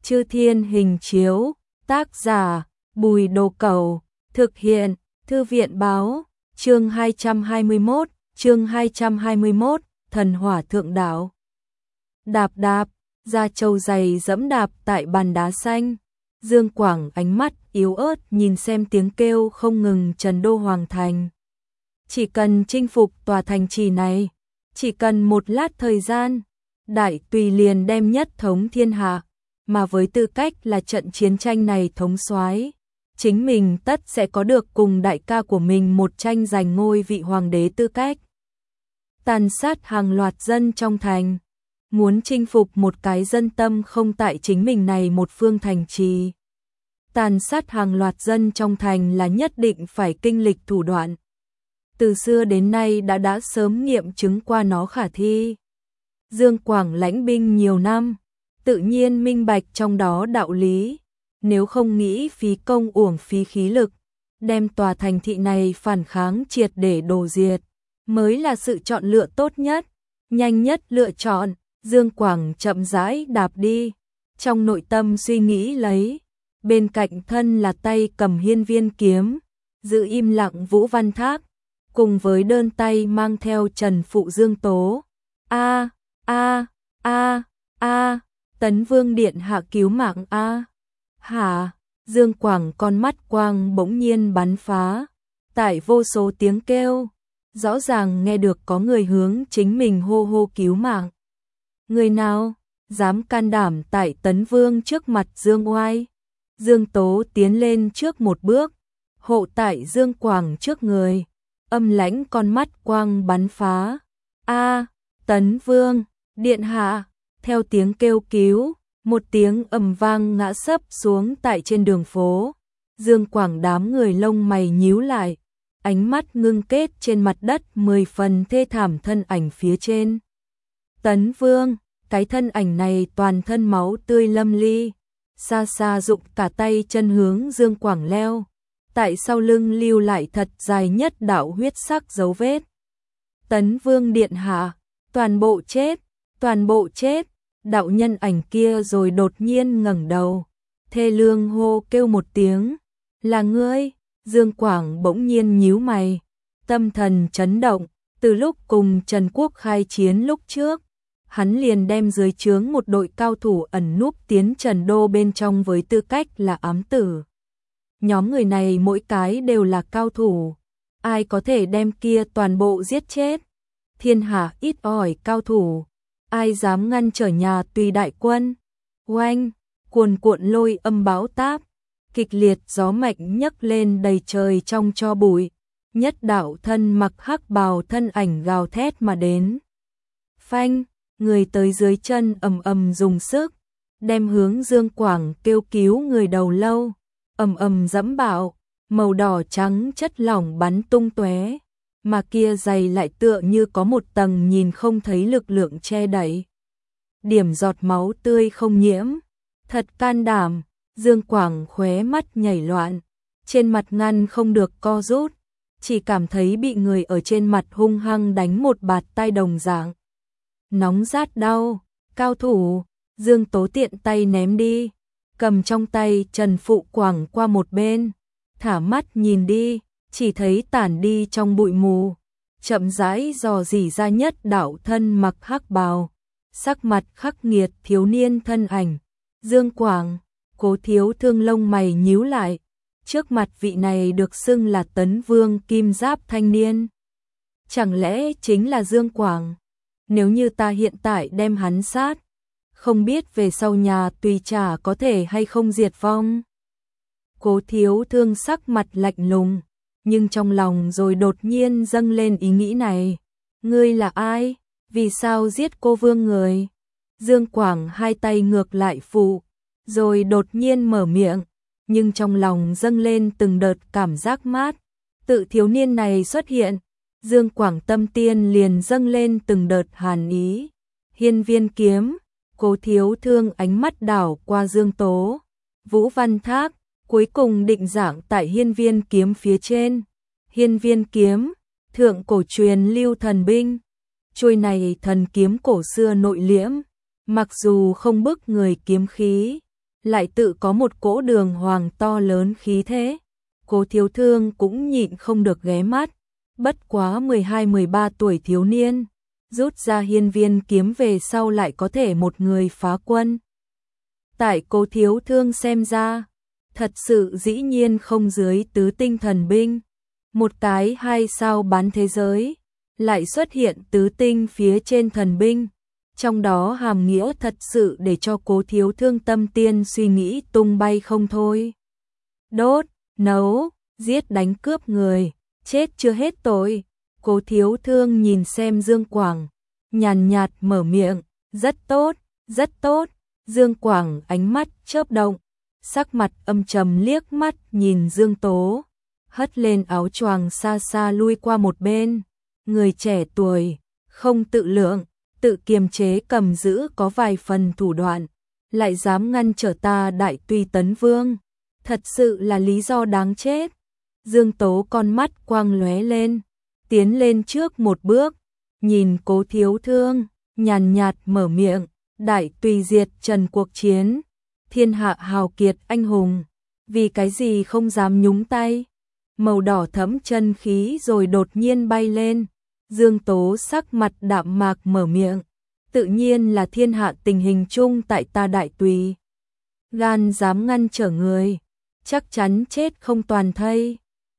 Chư Thiên Hình Chiếu, tác giả, Bùi Đồ Cẩu, thực hiện, Thư viện báo, chương 221, Thần Hỏa Thượng Đạo. Đạp đạp, da trâu dày dẫm đạp tại bàn đá xanh. Dương Quảng ánh mắt yếu ớt nhìn xem tiếng kêu không ngừng Trần Đô Hoàng Thành. Chỉ cần chinh phục tòa thành trì này, chỉ cần một lát thời gian, Đại Tùy liền đem nhất thống thiên hạ, mà với tư cách là trận chiến tranh này thống soái, chính mình tất sẽ có được cùng đại ca của mình một tranh giành ngôi vị hoàng đế tư cách. Tàn sát hàng loạt dân trong thành, muốn chinh phục một cái dân tâm không tại chính mình này một phương thành trì. Tàn sát hàng loạt dân trong thành là nhất định phải kinh lịch thủ đoạn. Từ xưa đến nay đã sớm nghiệm chứng qua nó khả thi. Dương Quảng lãnh binh nhiều năm, tự nhiên minh bạch trong đó đạo lý. Nếu không nghĩ phí công uổng phí khí lực, đem tòa thành thị này phản kháng triệt để đổ diệt, mới là sự chọn lựa tốt nhất, nhanh nhất lựa chọn. Dương Quảng chậm rãi đạp đi, trong nội tâm suy nghĩ lấy, bên cạnh thân là tay cầm hiên viên kiếm, giữ im lặng Vũ Văn Thác, cùng với đơn tay mang theo Trần Phụ Dương Tố. Tấn Vương điện hạ cứu mạng hả? Dương Quảng con mắt quang bỗng nhiên bắn phá, tại vô số tiếng kêu, rõ ràng nghe được có người hướng chính mình hô hô cứu mạng. Người nào dám can đảm tại Tấn Vương trước mặt Dương oai? Dương Tố tiến lên trước một bước, hộ tại Dương Quảng trước người, âm lãnh con mắt quang bắn phá. Tấn Vương điện hạ! Theo tiếng kêu cứu, một tiếng ầm vang ngã sấp xuống tại trên đường phố. Dương Quảng đám người lông mày nhíu lại, ánh mắt ngưng kết trên mặt đất 10 phần thê thảm thân ảnh phía trên. Tấn Vương, cái thân ảnh này toàn thân máu tươi lâm ly, xa xa rụng cả tay chân hướng Dương Quảng leo, tại sau lưng lưu lại thật dài nhất đạo huyết sắc dấu vết. Tấn Vương điện hạ, toàn bộ chết, toàn bộ chết. Đạo nhân ảnh kia rồi đột nhiên ngẩng đầu, thê lương hô kêu một tiếng, là ngươi? Dương Quảng bỗng nhiên nhíu mày, tâm thần chấn động, từ lúc cùng Trần Quốc khai chiến lúc trước, hắn liền đem dưới trướng một đội cao thủ ẩn núp tiến Trần Đô bên trong với tư cách là ám tử. Nhóm người này mỗi cái đều là cao thủ, ai có thể đem kia toàn bộ giết chết? Thiên hạ ít ỏi cao thủ, ai dám ngăn trở nhà Tùy đại quân? Oanh, cuồn cuộn lôi âm bão táp, kịch liệt gió mạnh nhấc lên đầy trời trong tro bụi, nhất đạo thân mặc hắc bào thân ảnh gào thét mà đến. Phanh, người tới dưới chân ầm ầm dùng sức, đem hướng Dương Quảng kêu cứu người đầu lâu, ầm ầm dẫm bạo, màu đỏ trắng chất lỏng bắn tung tóe, mà kia giày lại tựa như có một tầng nhìn không thấy lực lượng che đậy. Điểm giọt máu tươi không nhiễm, thật can đảm. Dương Quảng khóe mắt nhảy loạn, trên mặt ngăn không được co rút, chỉ cảm thấy bị người ở trên mặt hung hăng đánh một bạt tai đồng dạng. Nóng rát đau, cao thủ, Dương Tố tiện tay ném đi, cầm trong tay Trần Phụ quẳng qua một bên, thả mắt nhìn đi, chỉ thấy tản đi trong bụi mù, chậm rãi dò dỉ ra nhất đạo thân mặc hắc bào, sắc mặt khắc nghiệt thiếu niên thân ảnh. Dương Quảng, Cố Thiếu Thương lông mày nhíu lại, trước mặt vị này được xưng là Tấn Vương kim giáp thanh niên. Chẳng lẽ chính là Dương Quảng? Nếu như ta hiện tại đem hắn sát, không biết về sau nhà Tùy trả có thể hay không diệt vong. Cố Thiếu Thương sắc mặt lạnh lùng, nhưng trong lòng rồi đột nhiên dâng lên ý nghĩ này. Ngươi là ai? Vì sao giết cô vương người? Dương Quảng hai tay ngược lại phụ, rồi đột nhiên mở miệng, nhưng trong lòng dâng lên từng đợt cảm giác mát. Tự thiếu niên này xuất hiện, Dương Quảng tâm tiên liền dâng lên từng đợt hàn ý. Hiên viên kiếm, Cố Thiếu Thương ánh mắt đảo qua Dương Tố, Vũ Văn Thác, cuối cùng định dạng tại hiên viên kiếm phía trên. Hiên viên kiếm, thượng cổ truyền lưu thần binh, chuôi này thần kiếm cổ xưa nội liễm, mặc dù không bức người kiếm khí, lại tự có một cỗ đường hoàng to lớn khí thế. Cố Thiếu Thương cũng nhịn không được ghé mắt, bất quá 12-13 tuổi thiếu niên, rút ra hiên viên kiếm về sau lại có thể một người phá quân. Tại Cố Thiếu Thương xem ra, thật sự dĩ nhiên không dưới tứ tinh thần binh, một cái 2 sao bán thế giới, lại xuất hiện tứ tinh phía trên thần binh, trong đó hàm nghĩa thật sự để cho Cố Thiếu Thương tâm tiên suy nghĩ tung bay không thôi. Đốt, nấu, giết đánh cướp người, chết chưa hết tội. Cố Thiếu Thương nhìn xem Dương Quảng, nhàn nhạt mở miệng, rất tốt, rất tốt. Dương Quảng ánh mắt chớp động, sắc mặt âm trầm liếc mắt nhìn Dương Tố, hất lên áo choàng xa xa lui qua một bên. Người trẻ tuổi, không tự lượng, tự kiềm chế cầm giữ có vài phần thủ đoạn, lại dám ngăn trở ta Đại Tùy Tấn Vương, thật sự là lý do đáng chết. Dương Tố con mắt quang lóe lên, tiến lên trước một bước, nhìn Cố Thiếu Thương, nhàn nhạt mở miệng, Đại Tùy diệt Trần cuộc chiến, thiên hạ hào kiệt anh hùng, vì cái gì không dám nhúng tay. Màu đỏ thẫm chân khí rồi đột nhiên bay lên, Dương Tố sắc mặt đạm mạc mở miệng, tự nhiên là thiên hạ tình hình chung tại ta Đại Tùy. Gan dám ngăn trở người, chắc chắn chết không toàn thây.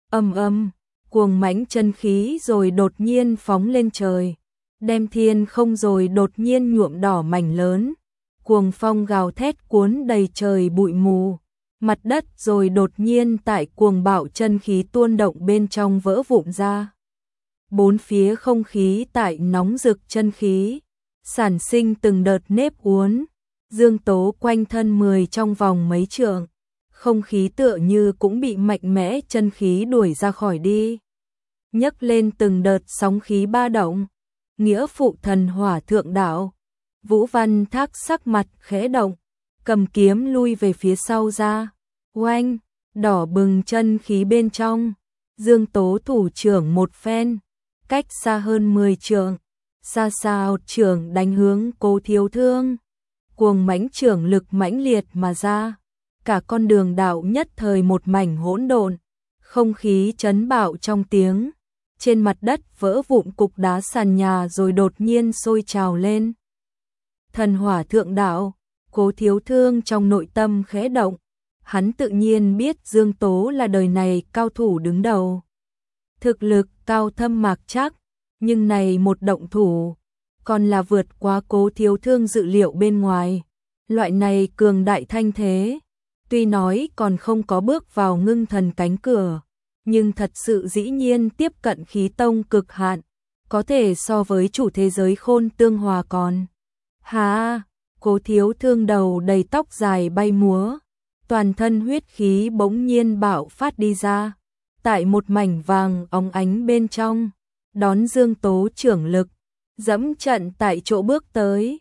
Cuồng mãnh chân khí rồi đột nhiên phóng lên trời, đem thiên không rồi đột nhiên nhuộm đỏ mảnh lớn, cuồng phong gào thét cuốn đầy trời bụi mù, mặt đất rồi đột nhiên tại cuồng bạo chân khí tuôn động bên trong vỡ vụn ra. Bốn phía không khí tại nóng rực chân khí, sản sinh từng đợt nếp uốn, Dương Tố quanh thân 10 trong vòng mấy trượng, không khí tựa như cũng bị mạnh mẽ chân khí đuổi ra khỏi đi. Nhấc lên từng đợt sóng khí ba động, nghĩa phụ thần hỏa thượng đạo. Vũ Văn Thác sắc mặt khẽ động, cầm kiếm lui về phía sau ra, oanh, đỏ bừng chân khí bên trong. Dương Tố thủ trưởng một phen, cách xa hơn 10 trượng, xa xao trưởng đánh hướng Cố Thiếu Thương. Cuồng mãnh trưởng lực mãnh liệt mà ra, cả con đường đạo nhất thời một mảnh hỗn độn, không khí chấn bạo trong tiếng, trên mặt đất vỡ vụn cục đá sàn nhà rồi đột nhiên sôi trào lên. Thần hỏa thượng đạo, Cố Thiếu Thương trong nội tâm khẽ động, hắn tự nhiên biết Dương Tố là đời này cao thủ đứng đầu. Thực lực cao thâm mạc chắc, nhưng này một động thủ, còn là vượt quá Cố Thiếu Thương dự liệu bên ngoài. Loại này cường đại thanh thế, tuy nói còn không có bước vào ngưng thần cánh cửa, nhưng thật sự dĩ nhiên tiếp cận khí tông cực hạn, có thể so với chủ thế giới Khôn Tương Hòa còn. Hà, Cố Thiếu Thương đầu đầy tóc dài bay múa, toàn thân huyết khí bỗng nhiên bạo phát đi ra, tại một mảnh vàng óng ánh bên trong, đón Dương Tố trưởng lực, dẫm trận tại chỗ bước tới.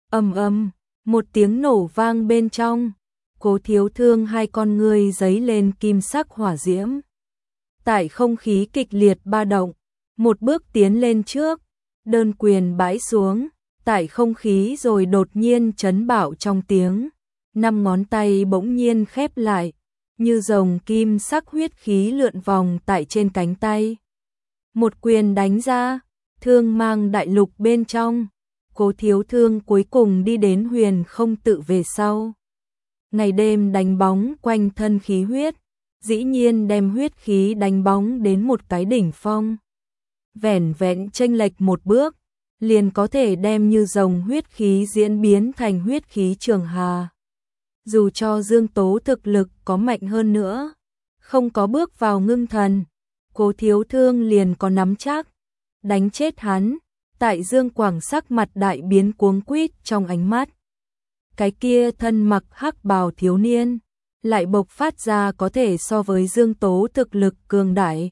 Một tiếng nổ vang bên trong, Cố Thiếu Thương hai con ngươi giấy lên kim sắc hỏa diễm. Tại không khí kịch liệt ba động, một bước tiến lên trước, đơn quyền bãi xuống, tại không khí rồi đột nhiên chấn bạo trong tiếng, 5 ngón tay bỗng nhiên khép lại, như rồng kim sắc huyết khí lượn vòng tại trên cánh tay. Một quyền đánh ra, thương mang đại lục bên trong, Cố Thiếu Thương cuối cùng đi đến huyền không tự về sau. Ngày đêm đánh bóng quanh thân khí huyết, dĩ nhiên đem huyết khí đánh bóng đến một cái đỉnh phong. Vẻn vẹn chênh lệch một bước, liền có thể đem như rồng huyết khí diễn biến thành huyết khí trường hà. Dù cho Dương Tố thực lực có mạnh hơn nữa, không có bước vào ngưng thần, Cố Thiếu Thương liền có nắm chắc đánh chết hắn. Tại Dương Quảng sắc mặt đại biến cuống quýt trong ánh mắt, cái kia thân mặc hắc bào thiếu niên lại bộc phát ra có thể so với Dương Tố thực lực cường đại.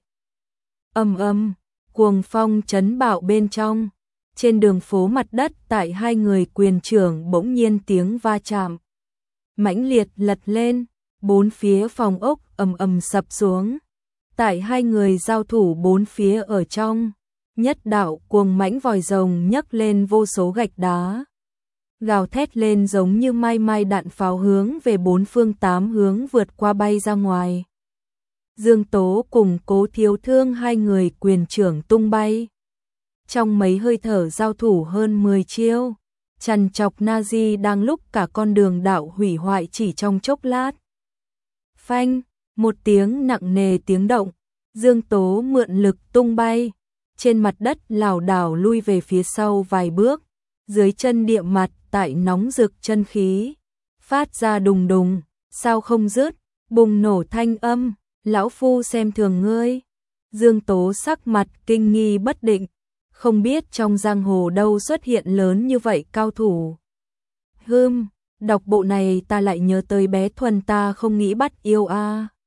Cuồng phong chấn bạo bên trong, trên đường phố mặt đất tại hai người quyền trưởng bỗng nhiên tiếng va chạm mãnh liệt lật lên, bốn phía phòng ốc sập xuống. Tại hai người giao thủ bốn phía ở trong, nhất đạo cuồng mãnh vòi rồng nhấc lên vô số gạch đá. gào thét lên giống như mai mai đạn pháo hướng về bốn phương tám hướng vượt qua bay ra ngoài. Dương Tố cùng Cố Thiếu Thương hai người quyền trưởng tung bay. Trong mấy hơi thở giao thủ hơn 10 chiêu, trằn trọc Nazi đang lúc cả con đường đạo hủy hoại chỉ trong chốc lát. Phanh, một tiếng nặng nề tiếng động, Dương Tố mượn lực tung bay, trên mặt đất lảo đảo lui về phía sau vài bước, dưới chân địa mặt tại nóng rực chân khí, phát ra đùng đùng, sao không dứt, bùng nổ thanh âm, lão phu xem thường ngươi. Dương Tố sắc mặt kinh nghi bất định, không biết trong giang hồ đâu xuất hiện lớn như vậy cao thủ. Đọc bộ này ta lại nhớ tới bé Thuần ta không nghĩ bắt yêu a.